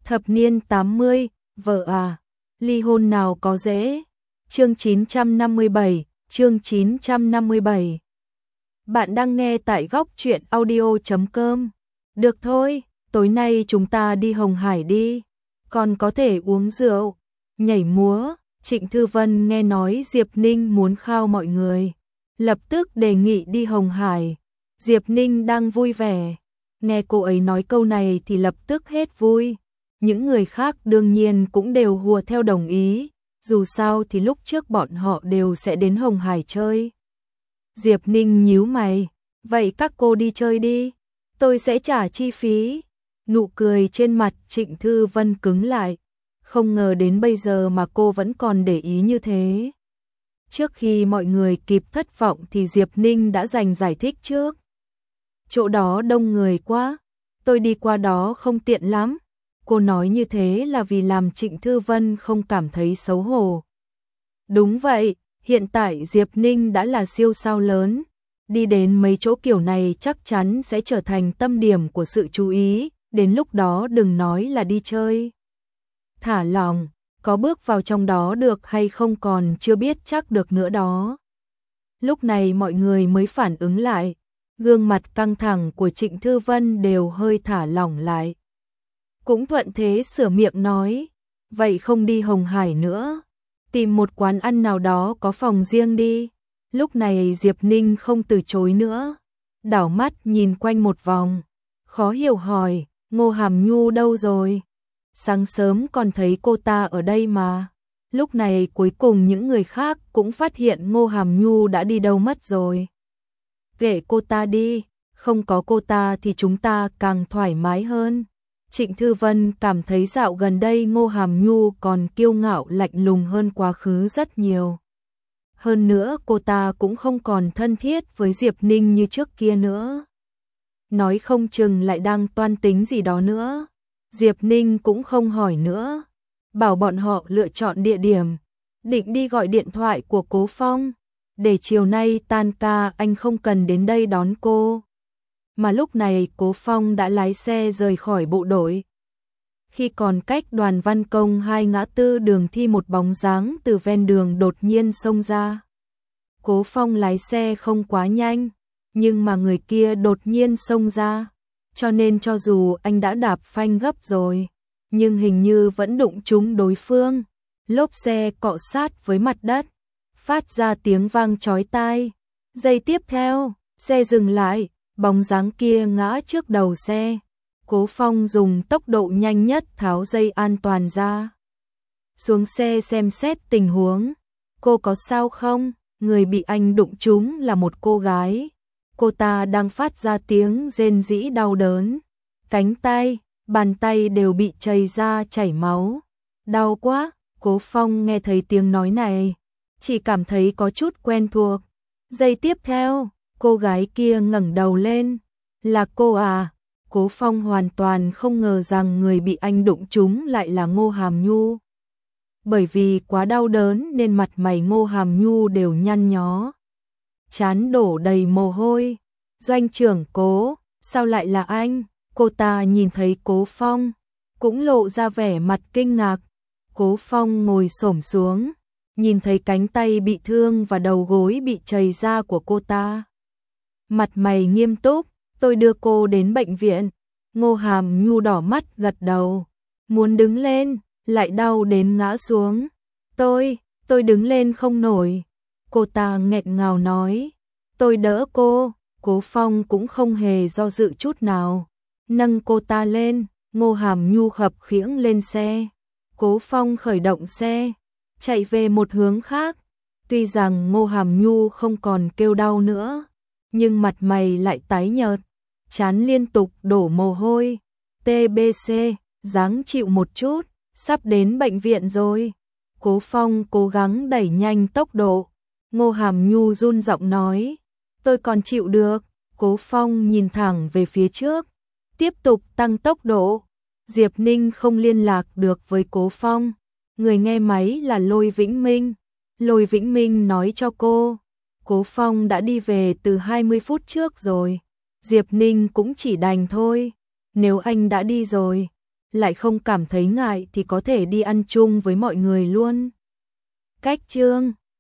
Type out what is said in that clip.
Thập niên 80, vợ à, ly hôn nào có dễ. Chương 957, chương 957. Bạn đang nghe tại góc truyện audio.com. Được thôi, tối nay chúng ta đi Hồng Hải đi. Còn có thể uống rượu, nhảy múa. Trịnh Thư Vân nghe nói Diệp Ninh muốn khao mọi người, lập tức đề nghị đi Hồng Hải. Diệp Ninh đang vui vẻ, nghe cô ấy nói câu này thì lập tức hết vui. Những người khác đương nhiên cũng đều hùa theo đồng ý, dù sao thì lúc trước bọn họ đều sẽ đến Hồng Hải chơi. Diệp Ninh nhíu mày, vậy các cô đi chơi đi, tôi sẽ trả chi phí. Nụ cười trên mặt Trịnh Thư Vân cứng lại, không ngờ đến bây giờ mà cô vẫn còn để ý như thế. Trước khi mọi người kịp thất vọng thì Diệp Ninh đã dành giải thích trước. Chỗ đó đông người quá, tôi đi qua đó không tiện lắm. Cô nói như thế là vì làm Trịnh Thư Vân không cảm thấy xấu hổ. Đúng vậy, hiện tại Diệp Ninh đã là siêu sao lớn, đi đến mấy chỗ kiểu này chắc chắn sẽ trở thành tâm điểm của sự chú ý, đến lúc đó đừng nói là đi chơi. Thả lòng, có bước vào trong đó được hay không còn chưa biết chắc được nữa đó. Lúc này mọi người mới phản ứng lại, gương mặt căng thẳng của Trịnh Thư Vân đều hơi thả lỏng lại. Cũng thuận thế sửa miệng nói, vậy không đi Hồng Hải nữa, tìm một quán ăn nào đó có phòng riêng đi. Lúc này Diệp Ninh không từ chối nữa, đảo mắt nhìn quanh một vòng, khó hiểu hỏi, Ngô Hàm Nhu đâu rồi? Sáng sớm còn thấy cô ta ở đây mà. Lúc này cuối cùng những người khác cũng phát hiện Ngô Hàm Nhu đã đi đâu mất rồi. Kệ cô ta đi, không có cô ta thì chúng ta càng thoải mái hơn. Trịnh Thư Vân cảm thấy dạo gần đây Ngô Hàm Nhu còn kiêu ngạo lạnh lùng hơn quá khứ rất nhiều. Hơn nữa cô ta cũng không còn thân thiết với Diệp Ninh như trước kia nữa. Nói không chừng lại đang toan tính gì đó nữa. Diệp Ninh cũng không hỏi nữa, bảo bọn họ lựa chọn địa điểm, định đi gọi điện thoại của Cố Phong, để chiều nay tan ca anh không cần đến đây đón cô. Mà lúc này Cố Phong đã lái xe rời khỏi bộ đội. Khi còn cách Đoàn Văn Công 2 ngã tư đường thì một bóng dáng từ ven đường đột nhiên xông ra. Cố Phong lái xe không quá nhanh, nhưng mà người kia đột nhiên xông ra, cho nên cho dù anh đã đạp phanh gấp rồi, nhưng hình như vẫn đụng trúng đối phương. Lốp xe cọ sát với mặt đất, phát ra tiếng vang chói tai. Giây tiếp theo, xe dừng lại, bóng dáng kia ngã trước đầu xe. Cố Phong dùng tốc độ nhanh nhất tháo dây an toàn ra, xuống xe xem xét tình huống. Cô có sao không? Người bị anh đụng trúng là một cô gái. Cô ta đang phát ra tiếng rên rỉ đau đớn. Cánh tay, bàn tay đều bị chảy ra chảy máu. Đau quá. Cố Phong nghe thấy tiếng nói này, chỉ cảm thấy có chút quen thuộc. Giây tiếp theo, cô gái kia ngẩng đầu lên. Là cô à? Cố Phong hoàn toàn không ngờ rằng người bị anh đụng trúng lại là Ngô Hàm Nhu. Bởi vì quá đau đớn nên mặt mày Ngô Hàm Nhu đều nhăn nhó, trán đổ đầy mồ hôi. Doanh trưởng Cố, sao lại là anh? Cô ta nhìn thấy Cố Phong, cũng lộ ra vẻ mặt kinh ngạc. Cố Phong ngồi xổm xuống, nhìn thấy cánh tay bị thương và đầu gối bị chảy ra của cô ta. Mặt mày nghiêm túc, tôi đưa cô đến bệnh viện. Ngô Hàm Nhu đỏ mắt gật đầu, muốn đứng lên, lại đau đến ngã xuống. Tôi đứng lên không nổi. Cô ta nghẹn ngào nói, tôi đỡ cô. Cố Phong cũng không hề do dự chút nào, nâng cô ta lên. Ngô Hàm Nhu khập khiễng lên xe. Cố Phong khởi động xe, chạy về một hướng khác. Tuy rằng Ngô Hàm Nhu không còn kêu đau nữa, nhưng mặt mày lại tái nhợt, trán liên tục đổ mồ hôi. TBC, ráng chịu một chút, sắp đến bệnh viện rồi. Cố Phong cố gắng đẩy nhanh tốc độ. Ngô Hàm Nhu run giọng nói, tôi còn chịu được. Cố Phong nhìn thẳng về phía trước, tiếp tục tăng tốc độ. Diệp Ninh không liên lạc được với Cố Phong, người nghe máy là Lôi Vĩnh Minh. Lôi Vĩnh Minh nói cho cô, Cố Phong đã đi về từ 20 phút trước rồi. Diệp Ninh cũng chỉ đành thôi, nếu anh đã đi rồi, lại không cảm thấy ngại thì có thể đi ăn chung với mọi người luôn. Cách chương